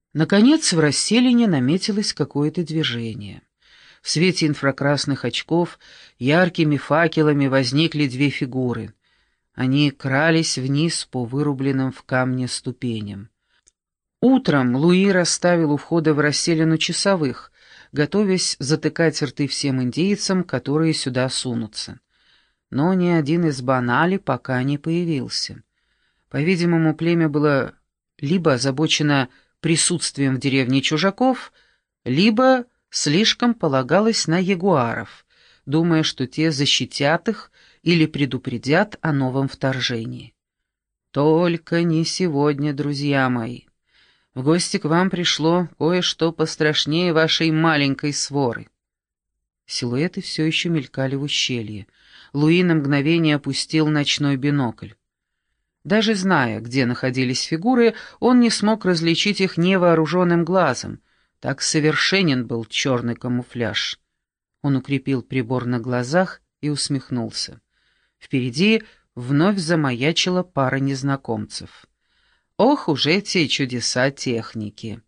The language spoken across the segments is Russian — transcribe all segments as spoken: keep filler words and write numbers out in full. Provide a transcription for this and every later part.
Наконец в расселине наметилось какое-то движение. В свете инфракрасных очков яркими факелами возникли две фигуры. Они крались вниз по вырубленным в камне ступеням. Утром Луи расставил у входа в расселину часовых, готовясь затыкать рты всем индейцам, которые сюда сунутся. Но ни один из Банали пока не появился. По-видимому, племя было либо озабочено присутствием в деревне чужаков, либо слишком полагалось на ягуаров, думая, что те защитят их или предупредят о новом вторжении. Только не сегодня, друзья мои. В гости к вам пришло кое-что пострашнее вашей маленькой своры. Силуэты все еще мелькали в ущелье. Луи на мгновение опустил ночной бинокль. Даже зная, где находились фигуры, он не смог различить их невооруженным глазом. Так совершенен был черный камуфляж. Он укрепил прибор на глазах и усмехнулся. Впереди вновь замаячила пара незнакомцев. Ох уж эти чудеса техники!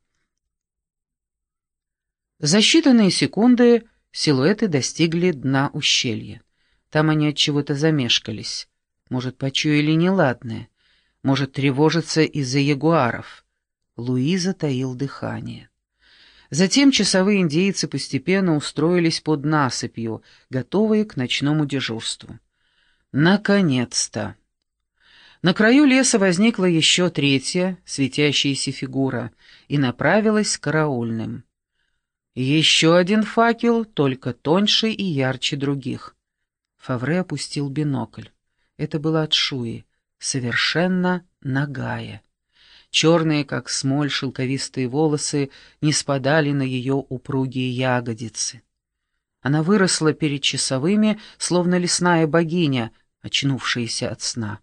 За считанные секунды силуэты достигли дна ущелья. Там они от чего-то замешкались. Может, почуяли неладное. Может, тревожатся из-за ягуаров. Луи затаил дыхание. Затем часовые индейцы постепенно устроились под насыпью, готовые к ночному дежурству. Наконец-то! На краю леса возникла еще третья, светящаяся фигура, и направилась к караульным. Еще один факел, только тоньше и ярче других. Фавре опустил бинокль. Это была Тшуи, совершенно нагая. Черные, как смоль, шелковистые волосы не спадали на ее упругие ягодицы. Она выросла перед часовыми, словно лесная богиня, очнувшаяся от сна.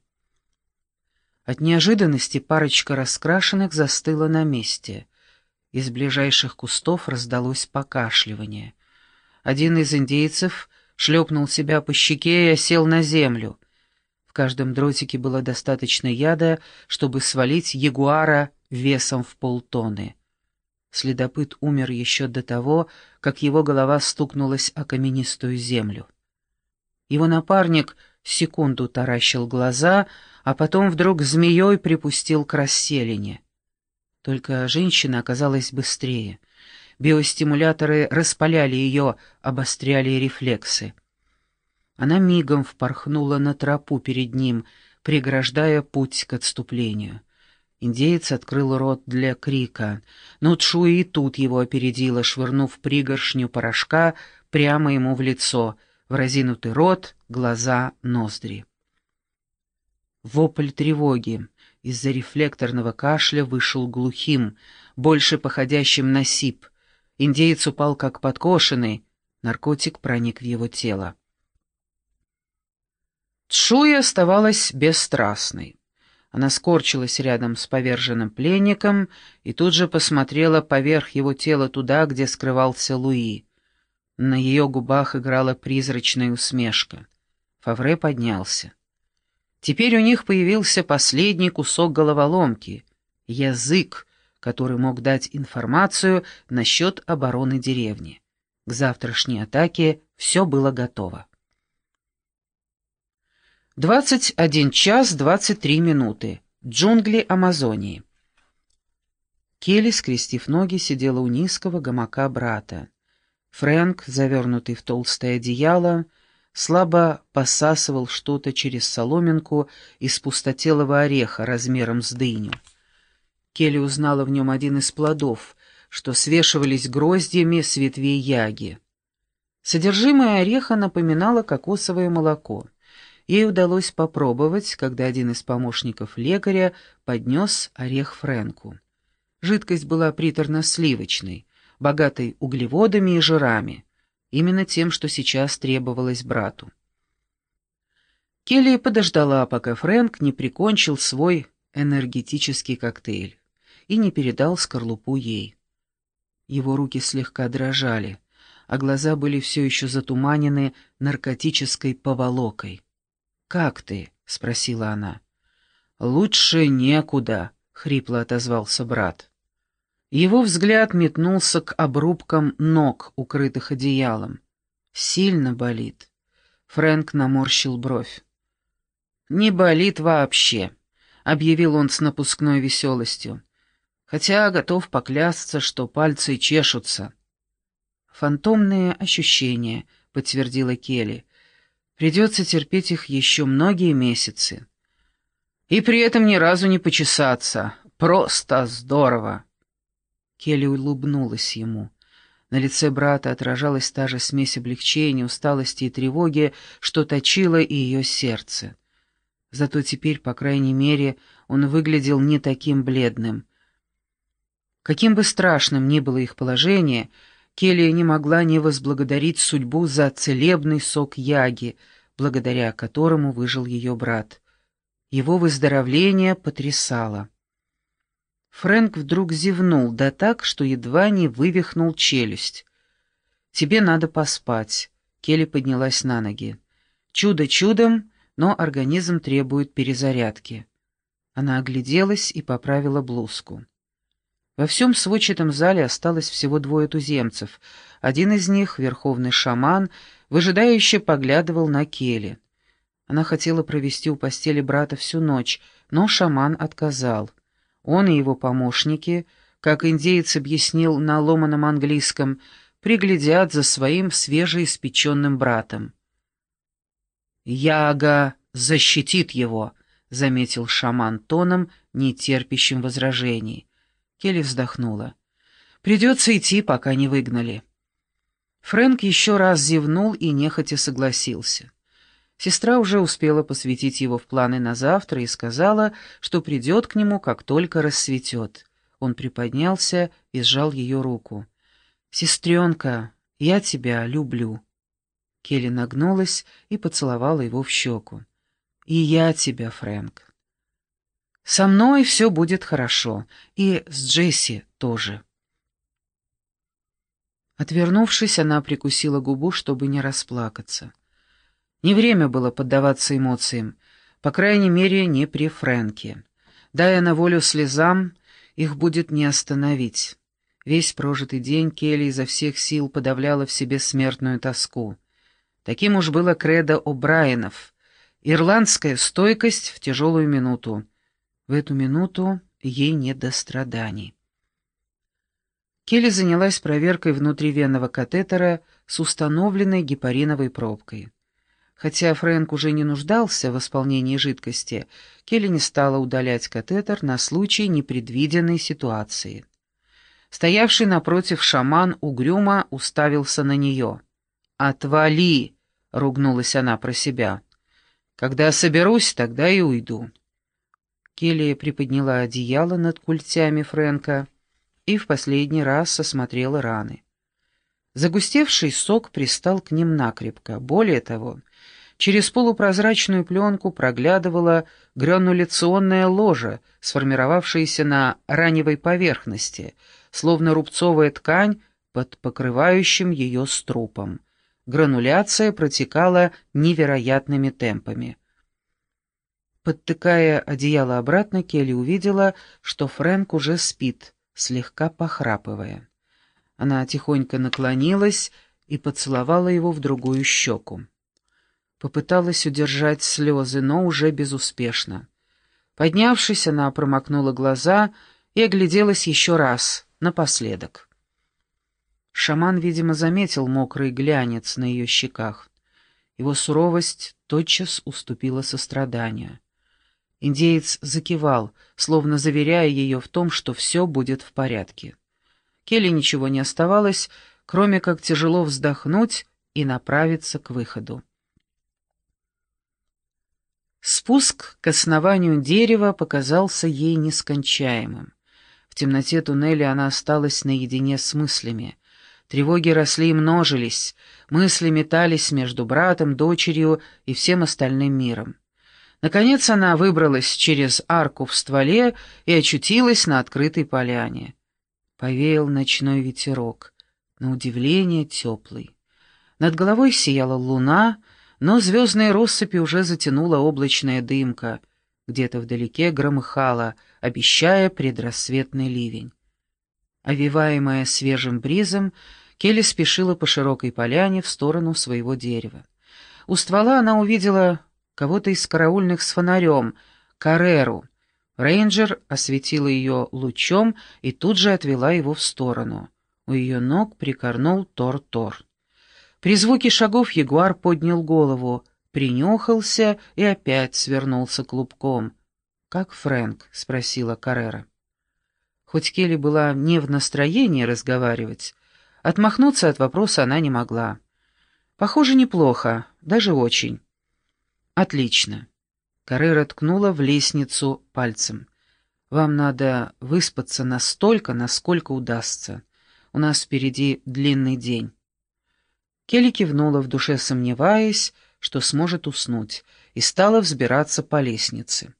От неожиданности парочка раскрашенных застыла на месте. Из ближайших кустов раздалось покашливание. Один из индейцев шлепнул себя по щеке и осел на землю. В каждом дротике было достаточно яда, чтобы свалить ягуара весом в полтонны. Следопыт умер еще до того, как его голова стукнулась о каменистую землю. Его напарник секунду таращил глаза, а потом вдруг змеей припустил к расселине. Только женщина оказалась быстрее. Биостимуляторы распаляли ее, обостряли рефлексы. Она мигом впорхнула на тропу перед ним, преграждая путь к отступлению. Индеец открыл рот для крика, но Тшуи и тут его опередила, швырнув пригоршню порошка прямо ему в лицо, в разинутый рот, глаза, ноздри. Вопль тревоги из-за рефлекторного кашля вышел глухим, больше походящим на сип. Индеец упал как подкошенный, наркотик проник в его тело. Тшуи оставалась бесстрастной. Она скорчилась рядом с поверженным пленником и тут же посмотрела поверх его тела туда, где скрывался Луи. На ее губах играла призрачная усмешка. Фавре поднялся. Теперь у них появился последний кусок головоломки — язык, который мог дать информацию насчет обороны деревни. К завтрашней атаке все было готово. двадцать один час двадцать три минуты. Джунгли Амазонии. Келли, скрестив ноги, сидела у низкого гамака брата. Фрэнк, завернутый в толстое одеяло, слабо посасывал что-то через соломинку из пустотелого ореха размером с дыню. Келли узнала в нем один из плодов, что свешивались гроздьями с ветвей яги. Содержимое ореха напоминало кокосовое молоко. Ей удалось попробовать, когда один из помощников лекаря поднес орех Фрэнку. Жидкость была приторно-сливочной, богатой углеводами и жирами, именно тем, что сейчас требовалось брату. Келли подождала, пока Фрэнк не прикончил свой энергетический коктейль и не передал скорлупу ей. Его руки слегка дрожали, а глаза были все еще затуманены наркотической поволокой. «Как ты?» — спросила она. «Лучше некуда», — хрипло отозвался брат. Его взгляд метнулся к обрубкам ног, укрытых одеялом. «Сильно болит». Фрэнк наморщил бровь. «Не болит вообще», — объявил он с напускной веселостью. «Хотя готов поклясться, что пальцы чешутся». «Фантомные ощущения», — подтвердила Келли. «Придется терпеть их еще многие месяцы». «И при этом ни разу не почесаться. Просто здорово!» Келли улыбнулась ему. На лице брата отражалась та же смесь облегчения, усталости и тревоги, что точило и ее сердце. Зато теперь, по крайней мере, он выглядел не таким бледным. Каким бы страшным ни было их положение, Келли не могла не возблагодарить судьбу за целебный сок яги, благодаря которому выжил ее брат. Его выздоровление потрясало. Фрэнк вдруг зевнул, да так, что едва не вывихнул челюсть. «Тебе надо поспать», — Келли поднялась на ноги. «Чудо чудом, но организм требует перезарядки». Она огляделась и поправила блузку. Во всем сводчатом зале осталось всего двое туземцев. Один из них, верховный шаман, выжидающе поглядывал на Келли. Она хотела провести у постели брата всю ночь, но шаман отказал. Он и его помощники, как индеец объяснил на ломаном английском, приглядят за своим свежеиспеченным братом. «Яга защитит его», — заметил шаман тоном, не терпящим возражений. Келли вздохнула. «Придется идти, пока не выгнали». Фрэнк еще раз зевнул и нехотя согласился. Сестра уже успела посвятить его в планы на завтра и сказала, что придет к нему, как только рассветет. Он приподнялся и сжал ее руку. «Сестренка, я тебя люблю». Келли нагнулась и поцеловала его в щеку. «И я тебя, Фрэнк. Со мной все будет хорошо, и с Джесси тоже». Отвернувшись, она прикусила губу, чтобы не расплакаться. Не время было поддаваться эмоциям, по крайней мере, не при Фрэнке. Дая на волю слезам, их будет не остановить. Весь прожитый день Келли изо всех сил подавляла в себе смертную тоску. Таким уж было кредо О'Брайенов. Ирландская стойкость в тяжелую минуту. В эту минуту ей не до страданий. Келли занялась проверкой внутривенного катетера с установленной гепариновой пробкой. Хотя Фрэнк уже не нуждался в исполнении жидкости, Келли не стала удалять катетер на случай непредвиденной ситуации. Стоявший напротив шаман угрюмо уставился на нее. «Отвали!» — ругнулась она про себя. «Когда соберусь, тогда и уйду». Келли приподняла одеяло над культями Фрэнка и в последний раз осмотрела раны. Загустевший сок пристал к ним накрепко. Более того, через полупрозрачную пленку проглядывала грануляционная ложа, сформировавшаяся на раневой поверхности, словно рубцовая ткань под покрывающим ее струпом. Грануляция протекала невероятными темпами. Подтыкая одеяло обратно, Келли увидела, что Фрэнк уже спит, слегка похрапывая. Она тихонько наклонилась и поцеловала его в другую щеку. Попыталась удержать слезы, но уже безуспешно. Поднявшись, она промокнула глаза и огляделась еще раз, напоследок. Шаман, видимо, заметил мокрый глянец на ее щеках. Его суровость тотчас уступила состраданию. Индеец закивал, словно заверяя ее в том, что все будет в порядке. Келли ничего не оставалось, кроме как тяжело вздохнуть и направиться к выходу. Спуск к основанию дерева показался ей нескончаемым. В темноте туннеля она осталась наедине с мыслями. Тревоги росли и множились, мысли метались между братом, дочерью и всем остальным миром. Наконец она выбралась через арку в стволе и очутилась на открытой поляне. Повеял ночной ветерок, на удивление теплый. Над головой сияла луна, но звездные россыпи уже затянула облачная дымка. Где-то вдалеке громыхало, обещая предрассветный ливень. Овиваемая свежим бризом, Келли спешила по широкой поляне в сторону своего дерева. У ствола она увидела кого-то из караульных с фонарем, Карреру. Рейнджер осветила ее лучом и тут же отвела его в сторону. У ее ног прикорнул Тор-Тор. При звуке шагов ягуар поднял голову, принюхался и опять свернулся клубком. «Как Фрэнк?» — спросила Каррера. Хоть Келли была не в настроении разговаривать, отмахнуться от вопроса она не могла. «Похоже, неплохо, даже очень». «Отлично». Каррера ткнула в лестницу пальцем. «Вам надо выспаться настолько, насколько удастся. У нас впереди длинный день». Келли кивнула, в душе сомневаясь, что сможет уснуть, и стала взбираться по лестнице.